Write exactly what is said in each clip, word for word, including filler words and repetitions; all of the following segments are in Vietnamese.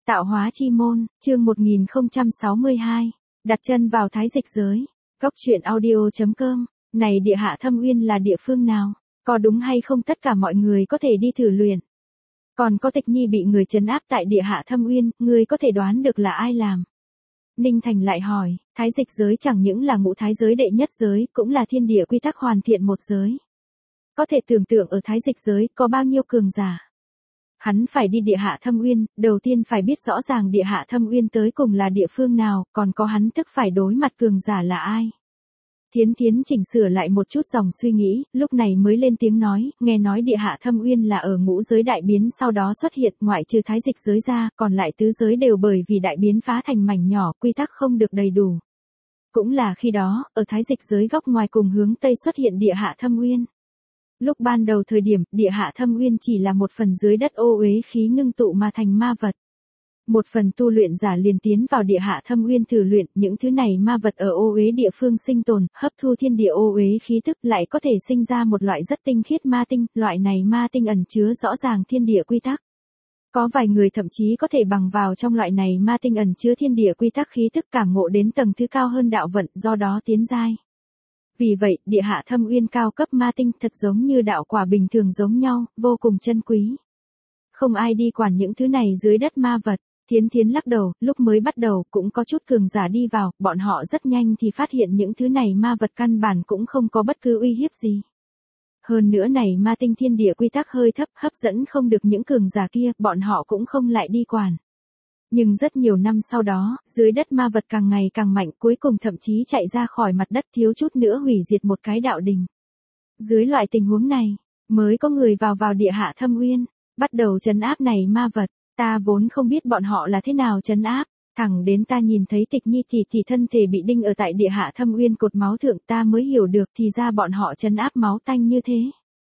Tạo hóa chi môn, chương một nghìn không trăm sáu mươi hai. Đặt chân vào thái dịch giới. Góc truyện audio chấm com. Này địa hạ thâm uyên là địa phương nào? Có đúng hay không tất cả mọi người có thể đi thử luyện? Còn có Tịch Nhi bị người trấn áp tại địa hạ thâm uyên, ngươi có thể đoán được là ai làm? Ninh Thành lại hỏi, thái dịch giới chẳng những là ngũ thái giới đệ nhất giới, cũng là thiên địa quy tắc hoàn thiện một giới. Có thể tưởng tượng ở thái dịch giới có bao nhiêu cường giả. Hắn phải đi địa hạ thâm uyên, đầu tiên phải biết rõ ràng địa hạ thâm uyên tới cùng là địa phương nào, còn có hắn tức phải đối mặt cường giả là ai. Thiến Thiến chỉnh sửa lại một chút dòng suy nghĩ, lúc này mới lên tiếng nói, nghe nói địa hạ thâm uyên là ở ngũ giới đại biến sau đó xuất hiện, ngoại trừ thái dịch giới ra, còn lại tứ giới đều bởi vì đại biến phá thành mảnh nhỏ, quy tắc không được đầy đủ. Cũng là khi đó, ở thái dịch giới góc ngoài cùng hướng Tây xuất hiện địa hạ thâm uyên. Lúc ban đầu thời điểm, địa hạ thâm uyên chỉ là một phần dưới đất ô uế khí ngưng tụ mà thành ma vật. Một phần tu luyện giả liền tiến vào địa hạ thâm uyên thử luyện, những thứ này ma vật ở ô uế địa phương sinh tồn, hấp thu thiên địa ô uế khí tức lại có thể sinh ra một loại rất tinh khiết ma tinh, loại này ma tinh ẩn chứa rõ ràng thiên địa quy tắc. Có vài người thậm chí có thể bằng vào trong loại này ma tinh ẩn chứa thiên địa quy tắc khí tức cảm ngộ đến tầng thứ cao hơn đạo vận, do đó tiến giai. Vì vậy, địa hạ thâm uyên cao cấp ma tinh thật giống như đạo quả bình thường giống nhau, vô cùng chân quý. Không ai đi quản những thứ này dưới đất ma vật. Thiến Thiến lắc đầu, lúc mới bắt đầu cũng có chút cường giả đi vào, bọn họ rất nhanh thì phát hiện những thứ này ma vật căn bản cũng không có bất cứ uy hiếp gì. Hơn nữa này ma tinh thiên địa quy tắc hơi thấp, hấp dẫn không được những cường giả kia, bọn họ cũng không lại đi quản. Nhưng rất nhiều năm sau đó, dưới đất ma vật càng ngày càng mạnh, cuối cùng thậm chí chạy ra khỏi mặt đất thiếu chút nữa hủy diệt một cái đạo đình. Dưới loại tình huống này, mới có người vào vào địa hạ thâm uyên, bắt đầu trấn áp này ma vật. Ta vốn không biết bọn họ là thế nào trấn áp, thẳng đến ta nhìn thấy Tịch Nhi thì thì thân thể bị đinh ở tại địa hạ thâm uyên cột máu thượng, ta mới hiểu được thì ra bọn họ trấn áp máu tanh như thế.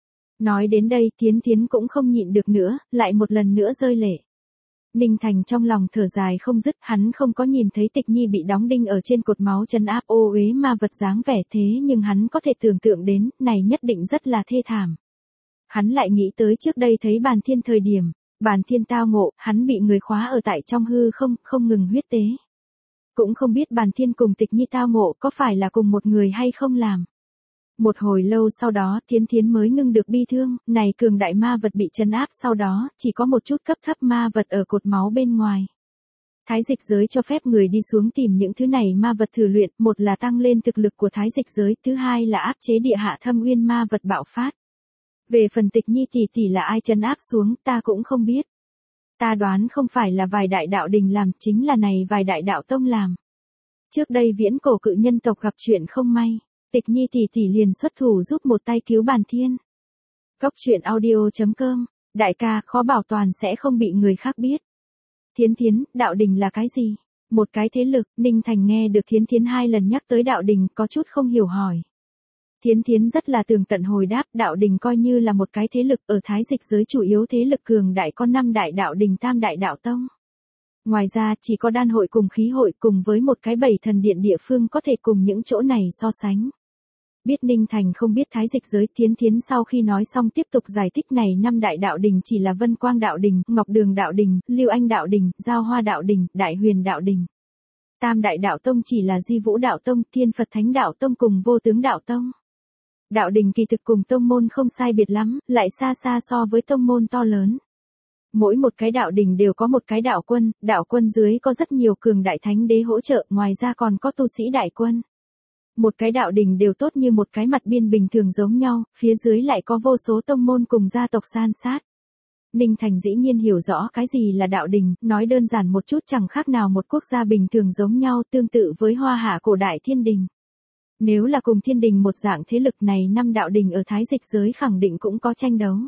Nói đến đây, Thiến Thiến cũng không nhịn được nữa, lại một lần nữa rơi lệ. Ninh Thành trong lòng thở dài không dứt, hắn không có nhìn thấy Tịch Nhi bị đóng đinh ở trên cột máu trấn áp ô uế ma vật dáng vẻ thế, nhưng hắn có thể tưởng tượng đến, này nhất định rất là thê thảm. Hắn lại nghĩ tới trước đây thấy Bàn Thiên thời điểm. Bàn Thiên tao ngộ, hắn bị người khóa ở tại trong hư không, không ngừng huyết tế. Cũng không biết Bàn Thiên cùng Tịch Nhi tao ngộ có phải là cùng một người hay không làm. Một hồi lâu sau đó, Thiến Thiến mới ngưng được bi thương, này cường đại ma vật bị trấn áp sau đó, chỉ có một chút cấp thấp ma vật ở cột máu bên ngoài. Thái dịch giới cho phép người đi xuống tìm những thứ này ma vật thử luyện, một là tăng lên thực lực của thái dịch giới, thứ hai là áp chế địa hạ thâm uyên ma vật bạo phát. Về phần Tịch Nhi tỷ tỷ là ai trấn áp xuống, ta cũng không biết. Ta đoán không phải là vài đại đạo đình làm, chính là này vài đại đạo tông làm. Trước đây viễn cổ cự nhân tộc gặp chuyện không may, Tịch Nhi tỷ tỷ liền xuất thủ giúp một tay cứu Bàn Thiên. Góc truyện audio chấm com, đại ca, khó bảo toàn sẽ không bị người khác biết. Thiến Thiến, đạo đình là cái gì? Một cái thế lực. Ninh Thành nghe được Thiến Thiến hai lần nhắc tới đạo đình, có chút không hiểu hỏi. Thiến Thiến rất là tường tận hồi đáp, đạo đình coi như là một cái thế lực, ở thái dịch giới chủ yếu thế lực cường đại có năm đại đạo đình tam đại đạo tông. Ngoài ra chỉ có đan hội cùng khí hội cùng với một cái bảy thần điện địa phương có thể cùng những chỗ này so sánh. Biết Ninh Thành không biết thái dịch giới, Thiến Thiến sau khi nói xong tiếp tục giải thích này năm đại đạo đình chỉ là Vân Quang đạo đình, Ngọc Đường đạo đình, Lưu Anh đạo đình, Giao Hoa đạo đình, Đại Huyền đạo đình. Tam đại đạo tông chỉ là Di Vũ đạo tông, Thiên Phật Thánh đạo tông cùng Vô Tướng đạo tông. Đạo đình kỳ thực cùng tông môn không sai biệt lắm, lại xa xa so với tông môn to lớn. Mỗi một cái đạo đình đều có một cái đạo quân, đạo quân dưới có rất nhiều cường đại thánh đế hỗ trợ, ngoài ra còn có tu sĩ đại quân. Một cái đạo đình đều tốt như một cái mặt biên bình thường giống nhau, phía dưới lại có vô số tông môn cùng gia tộc san sát. Ninh Thành dĩ nhiên hiểu rõ cái gì là đạo đình, nói đơn giản một chút chẳng khác nào một quốc gia bình thường giống nhau, tương tự với Hoa Hạ cổ đại thiên đình. Nếu là cùng thiên đình một dạng thế lực này, năm đạo đình ở thái dịch giới khẳng định cũng có tranh đấu.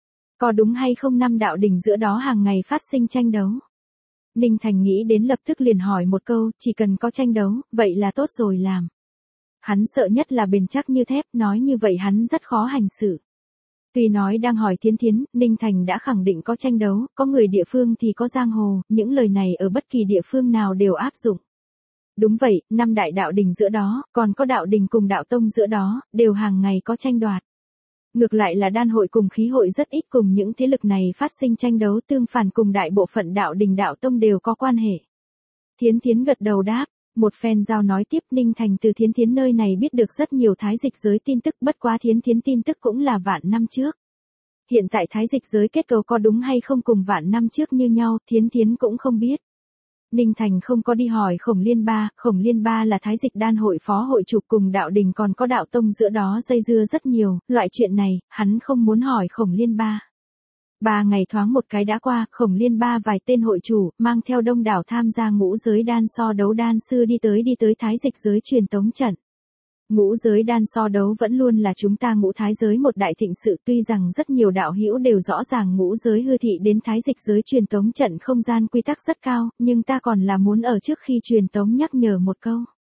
Có đúng hay không năm đạo đình giữa đó hàng ngày phát sinh tranh đấu? Ninh Thành nghĩ đến lập tức liền hỏi một câu, chỉ cần có tranh đấu, vậy là tốt rồi làm. Hắn sợ nhất là bền chắc như thép, nói như vậy hắn rất khó hành xử. Tuy nói đang hỏi Thiến Thiến, Ninh Thành đã khẳng định có tranh đấu, có người địa phương thì có giang hồ, những lời này ở bất kỳ địa phương nào đều áp dụng. Đúng vậy, năm đại đạo đình giữa đó, còn có đạo đình cùng đạo tông giữa đó, đều hàng ngày có tranh đoạt. Ngược lại là đan hội cùng khí hội rất ít cùng những thế lực này phát sinh tranh đấu, tương phản cùng đại bộ phận đạo đình đạo tông đều có quan hệ. Thiến Thiến gật đầu đáp, một phen giao nói tiếp. Ninh Thành từ Thiến Thiến nơi này biết được rất nhiều thái dịch giới tin tức, bất quá Thiến Thiến tin tức cũng là vạn năm trước. Hiện tại thái dịch giới kết cấu có đúng hay không cùng vạn năm trước như nhau, Thiến Thiến cũng không biết. Ninh Thành không có đi hỏi Khổng Liên Ba, Khổng Liên Ba là thái dịch đan hội phó hội chủ, cùng đạo đình còn có đạo tông giữa đó dây dưa rất nhiều, loại chuyện này, hắn không muốn hỏi Khổng Liên Ba. Ba ngày thoáng một cái đã qua, Khổng Liên Ba vài tên hội chủ, mang theo đông đảo tham gia ngũ giới đan so đấu đan sư đi tới đi tới thái dịch giới truyền tống trận. Ngũ giới đan so đấu vẫn luôn là chúng ta ngũ thái giới một đại thịnh sự, tuy rằng rất nhiều đạo hữu đều rõ ràng ngũ giới hư thị đến thái dịch giới truyền tống trận không gian quy tắc rất cao, nhưng ta còn là muốn ở trước khi truyền tống nhắc nhở một câu.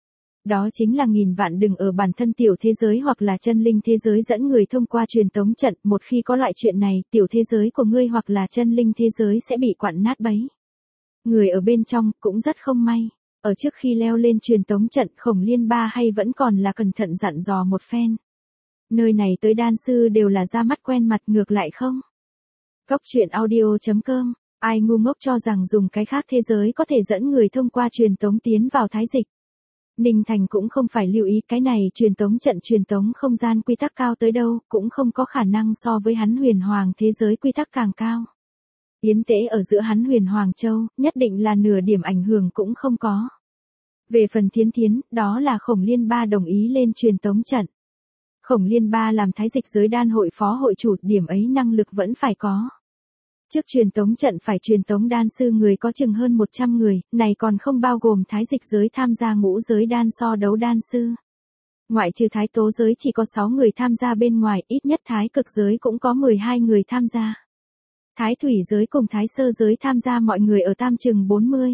Đó chính là nghìn vạn đừng ở bản thân tiểu thế giới hoặc là chân linh thế giới dẫn người thông qua truyền tống trận, một khi có loại chuyện này, tiểu thế giới của ngươi hoặc là chân linh thế giới sẽ bị quặn nát bấy. Người ở bên trong cũng rất không may. Ở trước khi leo lên truyền tống trận, Khổng Liên Ba hay vẫn còn là cẩn thận dặn dò một phen. Nơi này tới đan sư đều là ra mắt quen mặt, ngược lại không. Cốc truyện audio chấm com, ai ngu ngốc cho rằng dùng cái khác thế giới có thể dẫn người thông qua truyền tống tiến vào thái dịch. Ninh Thành cũng không phải lưu ý cái này, truyền tống trận truyền tống không gian quy tắc cao tới đâu, cũng không có khả năng so với hắn Huyền Hoàng thế giới quy tắc càng cao. Yến tễ ở giữa hắn Huyền Hoàng Châu, nhất định là nửa điểm ảnh hưởng cũng không có. Về phần Thiến Thiến, đó là Khổng Liên Ba đồng ý lên truyền tống trận. Khổng Liên Ba làm thái dịch giới đan hội phó hội chủ, điểm ấy năng lực vẫn phải có. Trước truyền tống trận phải truyền tống đan sư người có chừng hơn một trăm người, này còn không bao gồm thái dịch giới tham gia ngũ giới đan so đấu đan sư. Ngoại trừ thái tố giới chỉ có sáu người tham gia bên ngoài, ít nhất thái cực giới cũng có mười hai người tham gia. Thái thủy giới cùng thái sơ giới tham gia mọi người ở tam chừng bốn mươi.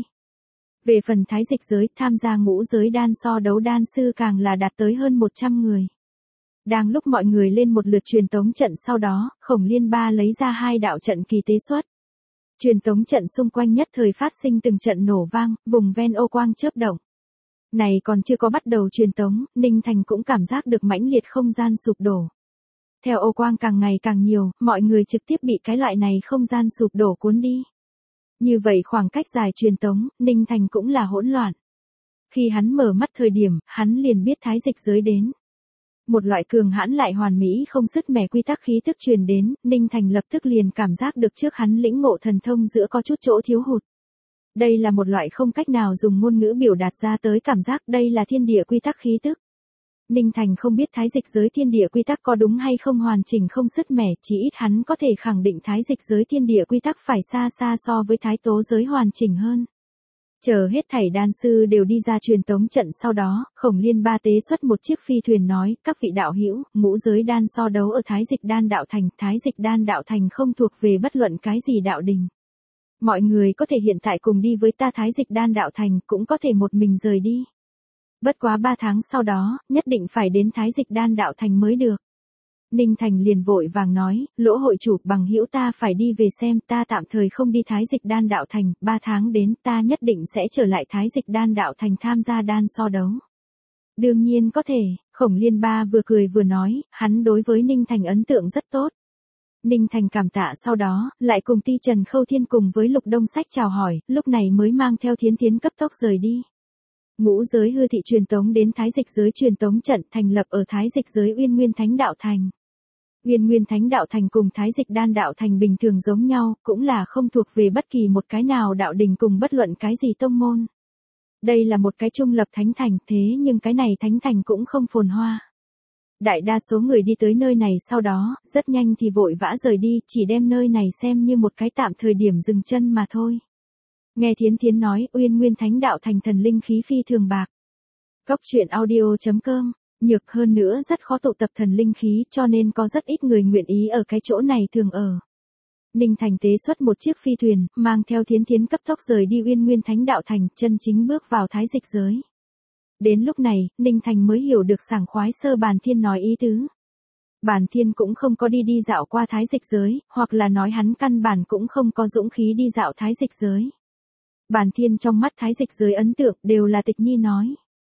Về phần thái dịch giới, tham gia ngũ giới đan so đấu đan sư càng là đạt tới hơn một trăm người. Đang lúc mọi người lên một lượt truyền tống trận sau đó, Khổng Liên Ba lấy ra hai đạo trận kỳ tế xuất. Truyền tống trận xung quanh nhất thời phát sinh từng trận nổ vang, vùng ven ô quang chớp động. Này còn chưa có bắt đầu truyền tống, Ninh Thành cũng cảm giác được mãnh liệt không gian sụp đổ. Theo ô quang càng ngày càng nhiều, mọi người trực tiếp bị cái loại này không gian sụp đổ cuốn đi. Như vậy khoảng cách dài truyền tống, Ninh Thành cũng là hỗn loạn. Khi hắn mở mắt thời điểm, hắn liền biết thái dịch giới đến. Một loại cường hãn lại hoàn mỹ không sứt mẻ quy tắc khí tức truyền đến, Ninh Thành lập tức liền cảm giác được trước hắn lĩnh ngộ thần thông giữa có chút chỗ thiếu hụt. Đây là một loại không cách nào dùng ngôn ngữ biểu đạt ra tới cảm giác, đây là thiên địa quy tắc khí tức. Ninh Thành không biết thái dịch giới thiên địa quy tắc có đúng hay không hoàn chỉnh không sứt mẻ, chỉ ít hắn có thể khẳng định thái dịch giới thiên địa quy tắc phải xa xa so với thái tố giới hoàn chỉnh hơn. Chờ hết thảy đan sư đều đi ra truyền tống trận sau đó, Khổng Liên Ba tế xuất một chiếc phi thuyền nói, các vị đạo hữu, ngũ giới đan so đấu ở thái dịch đan đạo thành, thái dịch đan đạo thành không thuộc về bất luận cái gì đạo đình. Mọi người có thể hiện tại cùng đi với ta thái dịch đan đạo thành, cũng có thể một mình rời đi. Bất quá ba tháng sau đó, nhất định phải đến thái dịch đan đạo thành mới được. Ninh Thành liền vội vàng nói, Lỗ hội chủ, bằng hữu ta phải đi về xem, ta tạm thời không đi thái dịch đan đạo thành, ba tháng đến ta nhất định sẽ trở lại thái dịch đan đạo thành tham gia đan so đấu. Đương nhiên có thể, Khổng Liên Ba vừa cười vừa nói, hắn đối với Ninh Thành ấn tượng rất tốt. Ninh Thành cảm tạ sau đó, lại cùng Ti Trần Khâu Thiên cùng với Lục Đông Sách chào hỏi, lúc này mới mang theo Thiến Thiến cấp tốc rời đi. Ngũ giới hư thị truyền tống đến thái dịch giới truyền tống trận thành lập ở thái dịch giới Uyên Nguyên Thánh Đạo Thành. Uyên Nguyên Thánh Đạo Thành cùng thái dịch đan đạo thành bình thường giống nhau, cũng là không thuộc về bất kỳ một cái nào đạo đình cùng bất luận cái gì tông môn. Đây là một cái trung lập thánh thành, thế nhưng cái này thánh thành cũng không phồn hoa. Đại đa số người đi tới nơi này sau đó, rất nhanh thì vội vã rời đi, chỉ đem nơi này xem như một cái tạm thời điểm dừng chân mà thôi. Nghe Thiến Thiến nói, Uyên Nguyên Thánh Đạo Thành thần linh khí phi thường bạc. Cốc truyện audio chấm com, nhược hơn nữa rất khó tụ tập thần linh khí cho nên có rất ít người nguyện ý ở cái chỗ này thường ở. Ninh Thành tế xuất một chiếc phi thuyền, mang theo Thiến Thiến cấp tốc rời đi Uyên Nguyên Thánh Đạo Thành, chân chính bước vào thái dịch giới. Đến lúc này, Ninh Thành mới hiểu được sảng khoái sơ Bàn Thiên nói ý tứ. Bàn Thiên cũng không có đi đi dạo qua thái dịch giới, hoặc là nói hắn căn bản cũng không có dũng khí đi dạo thái dịch giới. Bàn Thiên trong mắt thái dịch giới ấn tượng đều là Tịch Nhi nói.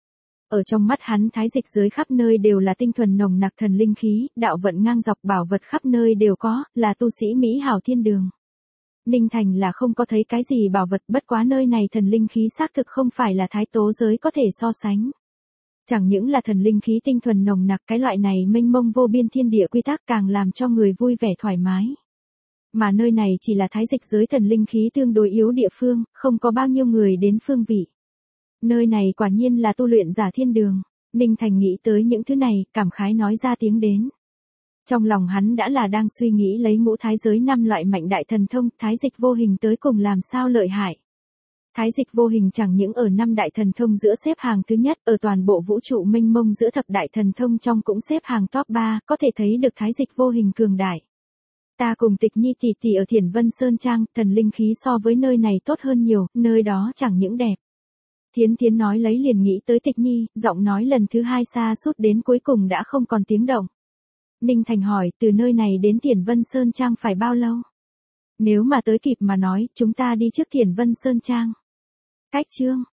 Ở trong mắt hắn thái dịch giới khắp nơi đều là tinh thuần nồng nặc thần linh khí, đạo vận ngang dọc bảo vật khắp nơi đều có, là tu sĩ Mỹ hảo thiên đường. Ninh Thành là không có thấy cái gì bảo vật, bất quá nơi này thần linh khí xác thực không phải là thái tố giới có thể so sánh. Chẳng những là thần linh khí tinh thuần nồng nặc, cái loại này mênh mông vô biên thiên địa quy tắc càng làm cho người vui vẻ thoải mái. Mà nơi này chỉ là thái dịch giới thần linh khí tương đối yếu địa phương, không có bao nhiêu người đến phương vị. Nơi này quả nhiên là tu luyện giả thiên đường. Ninh Thành nghĩ tới những thứ này, cảm khái nói ra tiếng đến. Trong lòng hắn đã là đang suy nghĩ lấy ngũ thái giới năm loại mạnh đại thần thông, thái dịch vô hình tới cùng làm sao lợi hại. Thái dịch vô hình chẳng những ở năm đại thần thông giữa xếp hàng thứ nhất, ở toàn bộ vũ trụ mênh mông giữa thập đại thần thông trong cũng xếp hàng top ba, có thể thấy được thái dịch vô hình cường đại. Ta cùng Tịch Nhi tỷ tỷ ở Thiển Vân Sơn Trang, thần linh khí so với nơi này tốt hơn nhiều, nơi đó chẳng những đẹp. Thiến Thiến nói lấy liền nghĩ tới Tịch Nhi, giọng nói lần thứ hai xa sút đến cuối cùng đã không còn tiếng động. Ninh Thành hỏi, từ nơi này đến Thiển Vân Sơn Trang phải bao lâu? Nếu mà tới kịp mà nói, chúng ta đi trước Thiển Vân Sơn Trang. Cách chương